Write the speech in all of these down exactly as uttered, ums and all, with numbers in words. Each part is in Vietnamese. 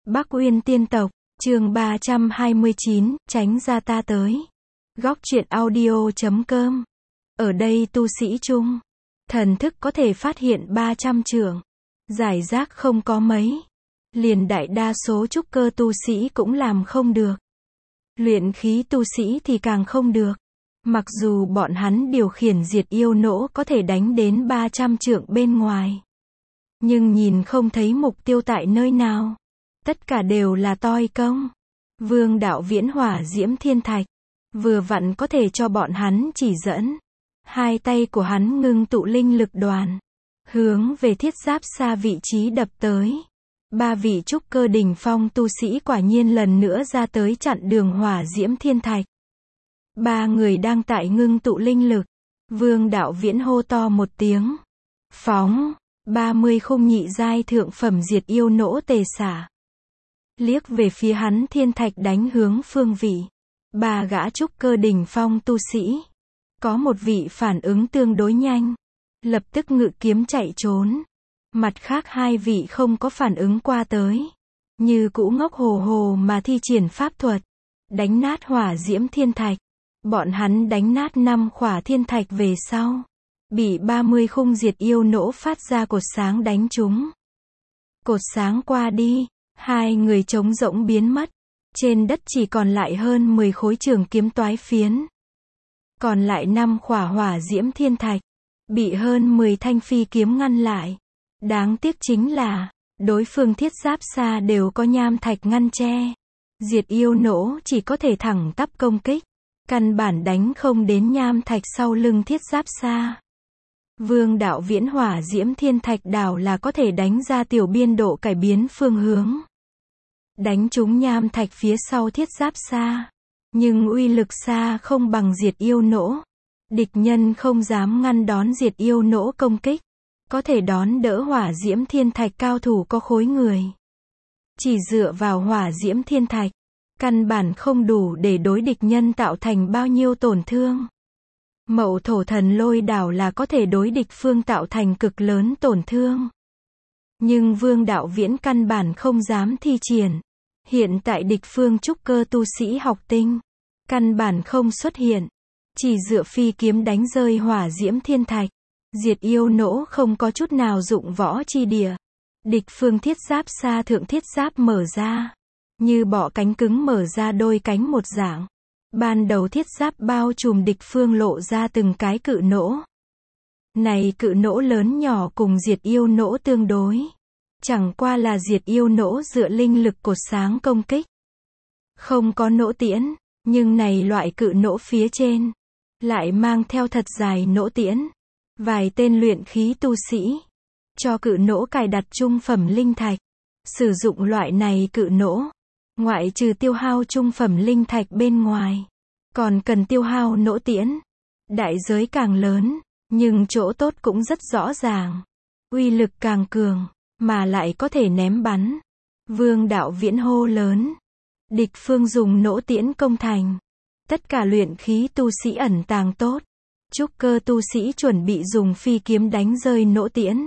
Bắc Uyên Tiên Tộc, chương ba trăm hai mươi chín, tránh ra ta tới. Góc truyện audio chấm com. Ở đây tu sĩ chung, thần thức có thể phát hiện ba trăm trượng. Giải rác không có mấy. Liền đại đa số trúc cơ tu sĩ cũng làm không được. Luyện khí tu sĩ thì càng không được. Mặc dù bọn hắn điều khiển diệt yêu nỗ có thể đánh đến ba trăm trượng bên ngoài. Nhưng nhìn không thấy mục tiêu tại nơi nào. Tất cả đều là toi công. Vương đạo viễn hỏa diễm thiên thạch. Vừa vặn có thể cho bọn hắn chỉ dẫn. Hai tay của hắn ngưng tụ linh lực đoàn. Hướng về thiết giáp xa vị trí đập tới. Ba vị trúc cơ đỉnh phong tu sĩ quả nhiên lần nữa ra tới chặn đường hỏa diễm thiên thạch. Ba người đang tại ngưng tụ linh lực. Vương đạo viễn hô to một tiếng. Phóng. ba mươi khung nhị giai thượng phẩm diệt yêu nỗ tề xả. Liếc về phía hắn thiên thạch đánh hướng phương vị. Ba gã trúc cơ đỉnh phong tu sĩ. Có một vị phản ứng tương đối nhanh. Lập tức ngự kiếm chạy trốn. Mặt khác hai vị không có phản ứng qua tới. Như cũ ngốc hồ hồ mà thi triển pháp thuật. Đánh nát hỏa diễm thiên thạch. Bọn hắn đánh nát năm khỏa thiên thạch về sau. Bị ba mươi khung diệt yêu nỗ phát ra cột sáng đánh trúng. Cột sáng qua đi. Hai người trống rỗng biến mất. Trên đất chỉ còn lại hơn mười khối trường kiếm toái phiến. Còn lại năm khỏa hỏa diễm thiên thạch. Bị hơn mười thanh phi kiếm ngăn lại. Đáng tiếc chính là, đối phương thiết giáp xa đều có nham thạch ngăn che. Diệt yêu nỗ chỉ có thể thẳng tắp công kích. Căn bản đánh không đến nham thạch sau lưng thiết giáp xa. Vương đạo viễn hỏa diễm thiên thạch đảo là có thể đánh ra tiểu biên độ cải biến phương hướng. Đánh trúng nham thạch phía sau thiết giáp xa. Nhưng uy lực xa không bằng diệt yêu nỗ. Địch nhân không dám ngăn đón diệt yêu nỗ công kích. Có thể đón đỡ hỏa diễm thiên thạch cao thủ có khối người. Chỉ dựa vào hỏa diễm thiên thạch. Căn bản không đủ để đối địch nhân tạo thành bao nhiêu tổn thương. Mậu thổ thần lôi đảo là có thể đối địch phương tạo thành cực lớn tổn thương. Nhưng vương đạo viễn căn bản không dám thi triển. Hiện tại địch phương trúc cơ tu sĩ học tinh. Căn bản không xuất hiện. Chỉ dựa phi kiếm đánh rơi hỏa diễm thiên thạch. Diệt yêu nỗ không có chút nào dụng võ chi địa. Địch phương thiết giáp xa thượng thiết giáp mở ra. Như bọ cánh cứng mở ra đôi cánh một dạng. Ban đầu thiết giáp bao trùm địch phương lộ ra từng cái cự nỗ. Này cự nỗ lớn nhỏ cùng diệt yêu nỗ tương đối. Chẳng qua là diệt yêu nỗ dựa linh lực cột sáng công kích. Không có nỗ tiễn, nhưng này loại cự nỗ phía trên. Lại mang theo thật dài nỗ tiễn. Vài tên luyện khí tu sĩ. Cho cự nỗ cài đặt trung phẩm linh thạch. Sử dụng loại này cự nỗ. Ngoại trừ tiêu hao trung phẩm linh thạch bên ngoài. Còn cần tiêu hao nỗ tiễn. Đại giới càng lớn. Nhưng chỗ tốt cũng rất rõ ràng. Uy lực càng cường. Mà lại có thể ném bắn. Vương đạo viễn hô lớn. Địch phương dùng nỗ tiễn công thành. Tất cả luyện khí tu sĩ ẩn tàng tốt. Trúc cơ tu sĩ chuẩn bị dùng phi kiếm đánh rơi nỗ tiễn.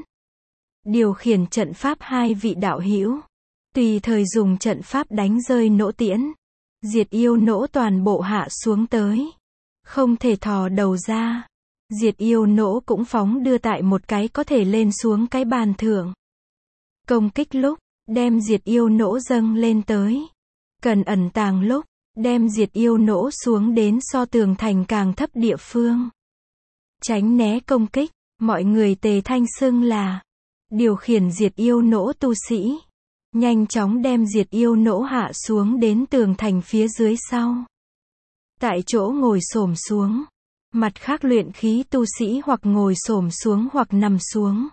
Điều khiển trận pháp hai vị đạo hữu. Tùy thời dùng trận pháp đánh rơi nỗ tiễn. Diệt yêu nỗ toàn bộ hạ xuống tới. Không thể thò đầu ra. Diệt yêu nỗ cũng phóng đưa tại một cái có thể lên xuống cái bàn thượng. Công kích lúc, đem diệt yêu nỗ dâng lên tới. Cần ẩn tàng lúc, đem diệt yêu nỗ xuống đến so tường thành càng thấp địa phương. Tránh né công kích, mọi người tề thanh xưng là điều khiển diệt yêu nỗ tu sĩ. Nhanh chóng đem diệt yêu nỗ hạ xuống đến tường thành phía dưới sau. Tại chỗ ngồi xổm xuống. Mặt khác luyện khí tu sĩ hoặc ngồi xổm xuống hoặc nằm xuống.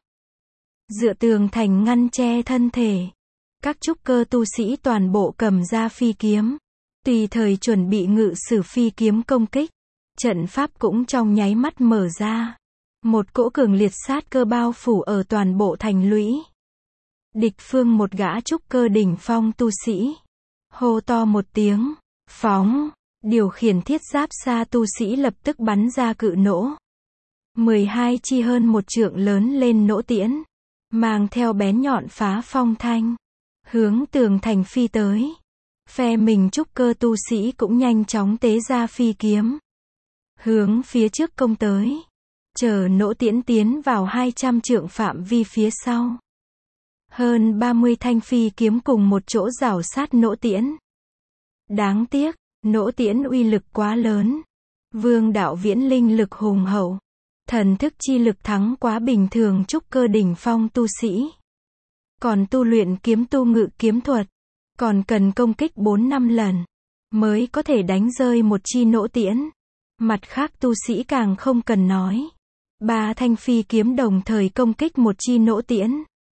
Dựa tường thành ngăn che thân thể. Các trúc cơ tu sĩ toàn bộ cầm ra phi kiếm. Tùy thời chuẩn bị ngự sử phi kiếm công kích. Trận pháp cũng trong nháy mắt mở ra. Một cỗ cường liệt sát cơ bao phủ ở toàn bộ thành lũy. Địch phương một gã trúc cơ đỉnh phong tu sĩ. Hô to một tiếng. Phóng. Điều khiển thiết giáp xa tu sĩ lập tức bắn ra cự nỗ. mười hai chi hơn một trượng lớn lên nỗ tiễn. Mang theo bén nhọn phá phong thanh. hướng tường thành phi tới. Phe mình trúc cơ tu sĩ cũng nhanh chóng tế ra phi kiếm, hướng phía trước công tới, chờ nỗ tiễn tiến vào hai trăm trượng phạm vi phía sau. Hơn ba mươi thanh phi kiếm cùng một chỗ rảo sát nỗ tiễn. Đáng tiếc, nỗ tiễn uy lực quá lớn. Vương Đạo Viễn linh lực hùng hậu, thần thức chi lực thắng quá bình thường trúc cơ đỉnh phong tu sĩ. Còn tu luyện kiếm tu ngự kiếm thuật, còn cần công kích bốn năm lần, mới có thể đánh rơi một chi nỗ tiễn. Mặt khác tu sĩ càng không cần nói. Ba thanh phi kiếm đồng thời công kích một chi nỗ tiễn.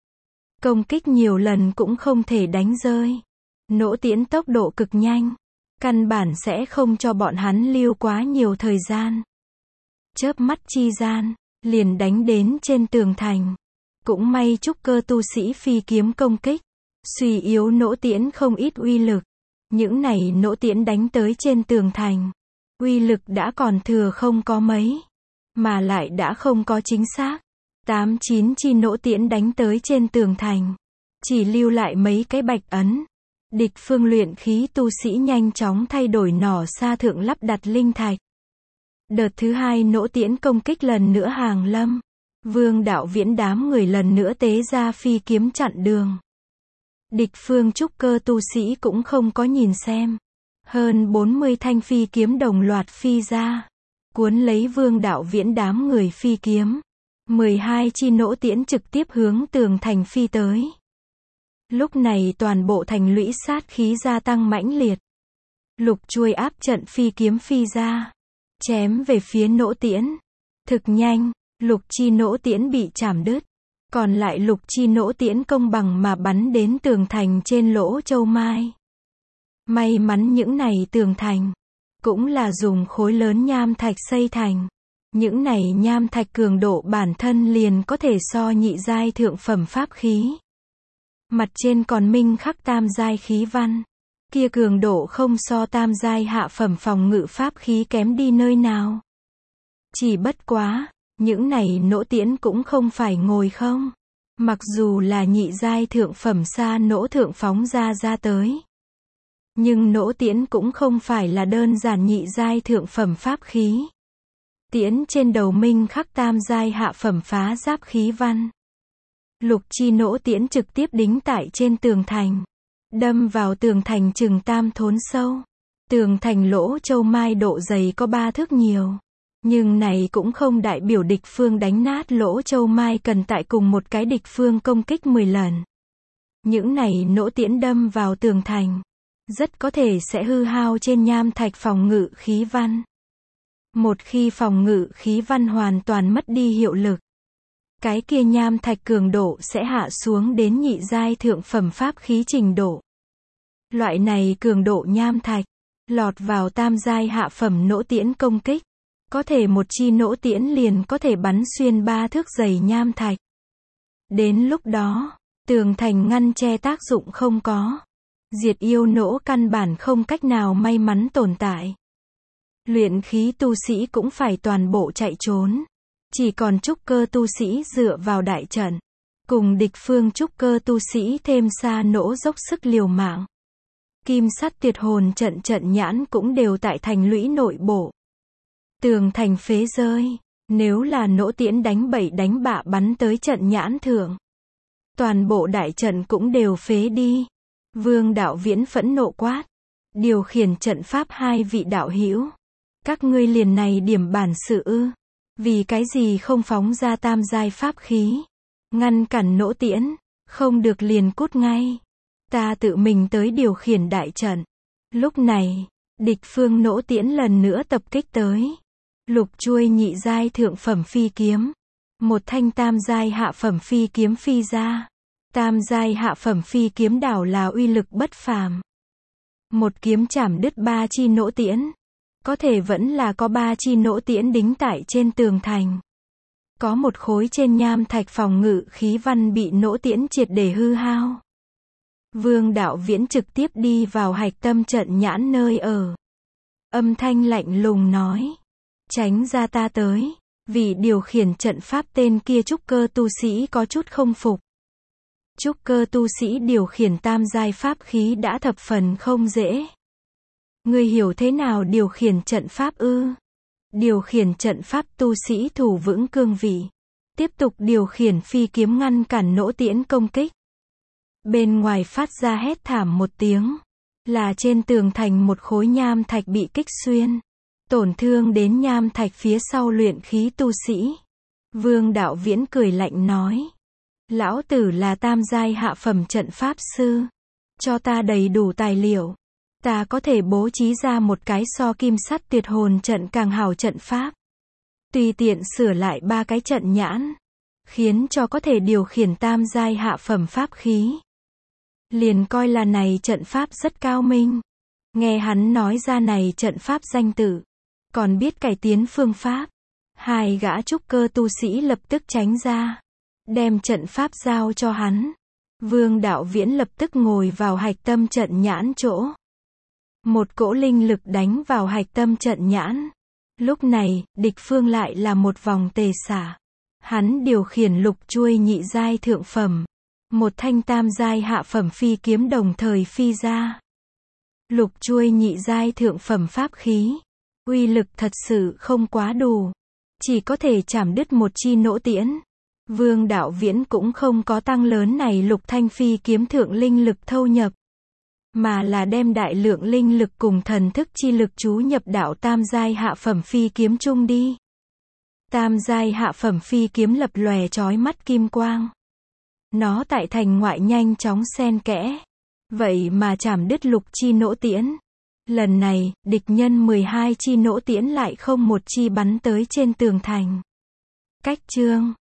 Công kích nhiều lần cũng không thể đánh rơi. Nỗ tiễn tốc độ cực nhanh, căn bản sẽ không cho bọn hắn lưu quá nhiều thời gian. Chớp mắt chi gian, liền đánh đến trên tường thành. Cũng may trúc cơ tu sĩ phi kiếm công kích, suy yếu nỗ tiễn không ít uy lực. Những này nỗ tiễn đánh tới trên tường thành, uy lực đã còn thừa không có mấy, mà lại đã không có chính xác. Tám chín chi nỗ tiễn đánh tới trên tường thành, chỉ lưu lại mấy cái bạch ấn. Địch phương luyện khí tu sĩ nhanh chóng thay đổi nỏ xa thượng lắp đặt linh thạch. Đợt thứ hai nỗ tiễn công kích lần nữa hàng lâm. Vương Đạo Viễn đám người lần nữa tế ra phi kiếm chặn đường. Địch phương trúc cơ tu sĩ cũng không có nhìn xem. Hơn bốn mươi thanh phi kiếm đồng loạt phi ra, cuốn lấy Vương Đạo Viễn đám người phi kiếm. mười hai chi nỗ tiễn trực tiếp hướng tường thành phi tới. Lúc này toàn bộ thành lũy sát khí gia tăng mãnh liệt. Lục chuôi áp trận phi kiếm phi ra, chém về phía nỗ tiễn. Thực nhanh, lục chi nỗ tiễn bị chảm đứt. Còn lại lục chi nỗ tiễn công bằng mà bắn đến tường thành trên lỗ châu mai. May mắn những này tường thành cũng là dùng khối lớn nham thạch xây thành. Những này nham thạch cường độ bản thân liền có thể so nhị giai thượng phẩm pháp khí. Mặt trên còn minh khắc tam giai khí văn. Kia cường độ không so tam giai hạ phẩm phòng ngự pháp khí kém đi nơi nào. Chỉ bất quá, những này nỗ tiễn cũng không phải ngồi không. Mặc dù là nhị giai thượng phẩm xa nỗ thượng phóng ra ra tới. Nhưng nỗ tiễn cũng không phải là đơn giản nhị giai thượng phẩm pháp khí. Tiễn trên đầu minh khắc tam giai hạ phẩm phá giáp khí văn. Lục chi nỗ tiễn trực tiếp đính tại trên tường thành, đâm vào tường thành chừng tam thốn sâu. Tường thành lỗ châu mai độ dày có ba thước nhiều, nhưng này cũng không đại biểu địch phương đánh nát lỗ châu mai cần tại cùng một cái địch phương công kích mười lần. Những này nỗ tiễn đâm vào tường thành, rất có thể sẽ hư hao trên nham thạch phòng ngự khí văn. Một khi phòng ngự khí văn hoàn toàn mất đi hiệu lực, cái kia nham thạch cường độ sẽ hạ xuống đến nhị giai thượng phẩm pháp khí trình độ. Loại này cường độ nham thạch, lọt vào tam giai hạ phẩm nỗ tiễn công kích, có thể một chi nỗ tiễn liền có thể bắn xuyên ba thước dày nham thạch. Đến lúc đó, tường thành ngăn che tác dụng không có. Diệt yêu nỗ căn bản không cách nào may mắn tồn tại. Luyện khí tu sĩ cũng phải toàn bộ chạy trốn. Chỉ còn trúc cơ tu sĩ dựa vào đại trận, cùng địch phương trúc cơ tu sĩ thêm xa nỗ dốc sức liều mạng. Kim sắt tuyệt hồn trận trận nhãn cũng đều tại thành lũy nội bộ. Tường thành phế rơi, nếu là nỗ tiễn đánh bậy đánh bạ bắn tới trận nhãn thượng, toàn bộ đại trận cũng đều phế đi. Vương Đạo Viễn phẫn nộ quát, điều khiển trận pháp hai vị đạo hữu, các ngươi liền này điểm bản sự ư? Vì cái gì không phóng ra tam giai pháp khí, ngăn cản nỗ tiễn, không được liền cút ngay. Ta tự mình tới điều khiển đại trận. Lúc này, địch phương nỗ tiễn lần nữa tập kích tới. Lục chuôi nhị giai thượng phẩm phi kiếm, một thanh tam giai hạ phẩm phi kiếm phi ra. Tam giai hạ phẩm phi kiếm đảo là uy lực bất phàm. Một kiếm chảm đứt ba chi nỗ tiễn. Có thể vẫn là có ba chi nỗ tiễn đính tại trên tường thành. Có một khối trên nham thạch phòng ngự khí văn bị nỗ tiễn triệt để hư hao. Vương Đạo Viễn trực tiếp đi vào hạch tâm trận nhãn nơi ở. Âm thanh lạnh lùng nói, tránh ra ta tới. Vì điều khiển trận pháp tên kia trúc cơ tu sĩ có chút không phục. Trúc cơ tu sĩ điều khiển tam giai pháp khí đã thập phần không dễ. Ngươi hiểu thế nào điều khiển trận pháp ư? Điều khiển trận pháp tu sĩ thủ vững cương vị. Tiếp tục điều khiển phi kiếm ngăn cản nỗ tiễn công kích. Bên ngoài phát ra hét thảm một tiếng. Là trên tường thành một khối nham thạch bị kích xuyên. Tổn thương đến nham thạch phía sau luyện khí tu sĩ. Vương Đạo Viễn cười lạnh nói. Lão tử là tam giai hạ phẩm trận pháp sư. Cho ta đầy đủ tài liệu. Ta có thể bố trí ra một cái so kim sắt tuyệt hồn trận càng hảo trận pháp. Tùy tiện sửa lại ba cái trận nhãn. Khiến cho có thể điều khiển tam giai hạ phẩm pháp khí. Liền coi là này trận pháp rất cao minh. Nghe hắn nói ra này trận pháp danh tự. Còn biết cải tiến phương pháp. Hai gã trúc cơ tu sĩ lập tức tránh ra. Đem trận pháp giao cho hắn. Vương Đạo Viễn lập tức ngồi vào hạch tâm trận nhãn chỗ. Một cỗ linh lực đánh vào hạch tâm trận nhãn. Lúc này, địch phương lại là một vòng tề xả. Hắn điều khiển lục chuôi nhị giai thượng phẩm. Một thanh tam giai hạ phẩm phi kiếm đồng thời phi ra. Lục chuôi nhị giai thượng phẩm pháp khí. Uy lực thật sự không quá đủ. Chỉ có thể chảm đứt một chi nỗ tiễn. Vương Đạo Viễn cũng không có tăng lớn này lục thanh phi kiếm thượng linh lực thâu nhập. Mà là đem đại lượng linh lực cùng thần thức chi lực chú nhập đạo tam giai hạ phẩm phi kiếm chung đi. Tam giai hạ phẩm phi kiếm lập lòe chói mắt kim quang. Nó tại thành ngoại nhanh chóng xen kẽ. Vậy mà chảm đứt lục chi nỗ tiễn. Lần này, địch nhân mười hai chi nỗ tiễn lại không một chi bắn tới trên tường thành. Cách chương